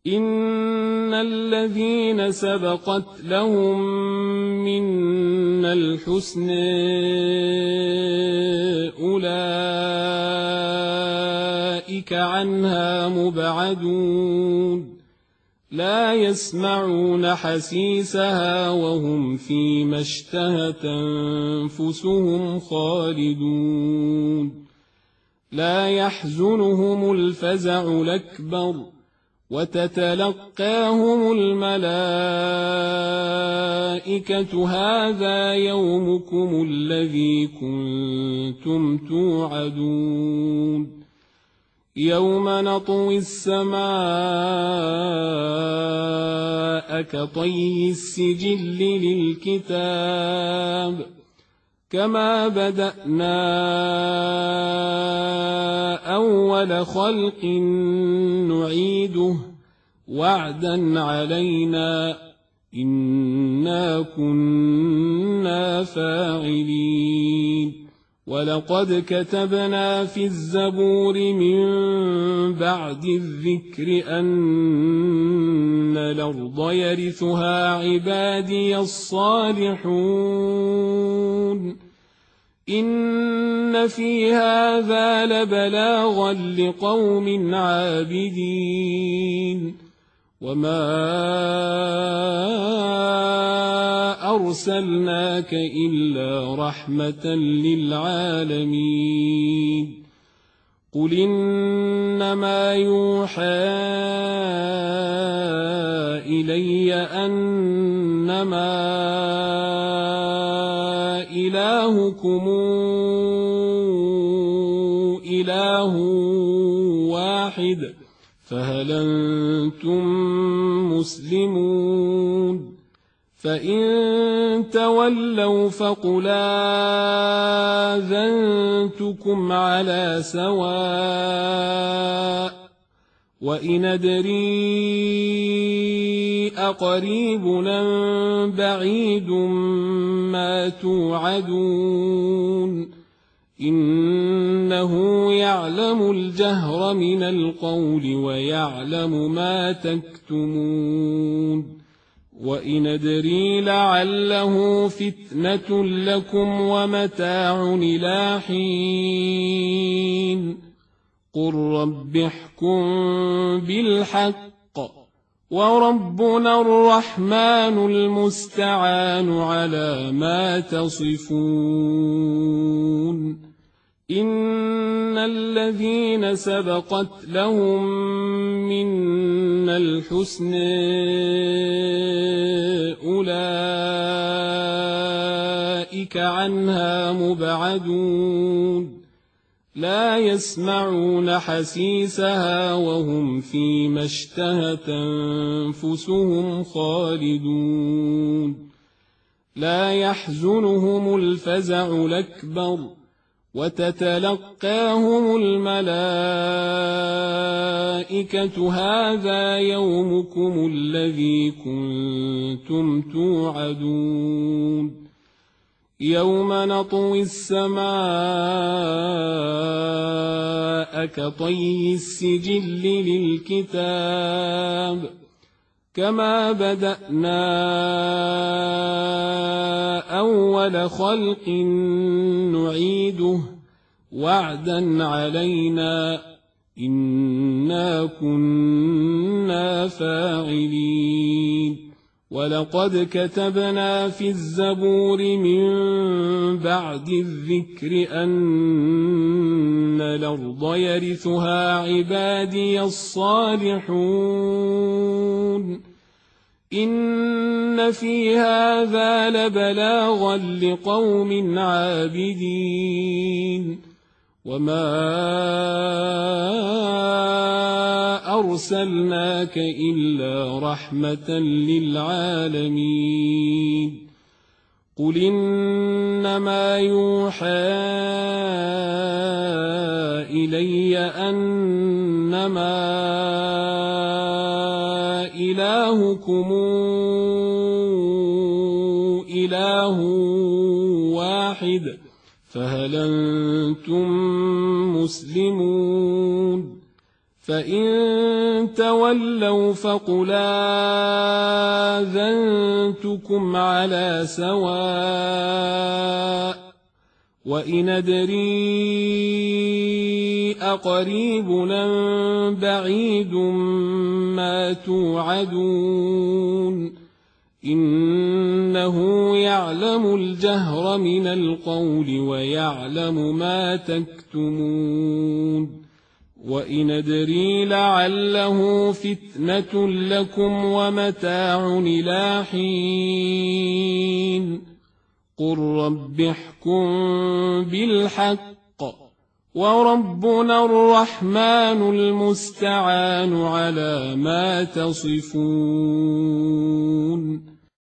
إن الذين سبقت لهم منا الحسن أولئك عنها مبعدون لا يسمعون حسيسها وهم فيما اشتهت أنفسهم خالدون لا يحزنهم الفزع الأكبر وتتلقاهم الملائكة هذا يومكم الذي كنتم توعدون يوم نطوي السماء كطي السجل للكتاب كما بدأنا أول خلق نعيده وعدا علينا إنا كنا فاعلين ولقد كتبنا في الزبور من بعد الذكر أن الأرض يرثها عبادي الصالحون إن في هذا لبلاغا لقوم عابدين وما أرسلناك إلا رحمة للعالمين قل إنما يوحى إلي أنما إلهكم إله واحد فهل أنتم مسلمون فإن تولوا فقل آذنتكم على سواء وإن أدري أقريب أم بعيد ما توعدون إنه يعلم الجهر من القول ويعلم ما تكتمون وإن أدري لعله فتنة لكم ومتاع إلى حين قل رب احكم بالحق وربنا الرحمن المستعان على ما تصفون إن الذين سبقت لهم منا الحسن أولئك عنها مبعدون لا يسمعون حسيسها وهم فيما اشتهت أنفسهم خالدون لا يحزنهم الفزع الأكبر وتتلقاهم الملائكة هذا يومكم الذي كنتم توعدون يوم نطوي السماء كطي السجل للكتاب كما بدأنا أول خلق نعيده وعدا علينا إنا كنا فاعلين ولقد كتبنا في الزبور من بعد الذكر أن الأرض يرثها عبادي الصالحون إن في هذا لبلاغا لقوم عابدين وما أرسلناك إلا رحمة للعالمين قل إنما يوحى إلي أنما إلهكم إله واحد فهل أنتم مسلمون فإن تولوا فقل آذنتكم على سواء وإن أدري أقريب أم بعيد ما توعدون إنه يعلم الجهر من القول ويعلم ما تكتمون وإن أدري لعله فتنة لكم ومتاع إلى حين قل رب احكم بالحق وربنا الرحمن المستعان على ما تصفون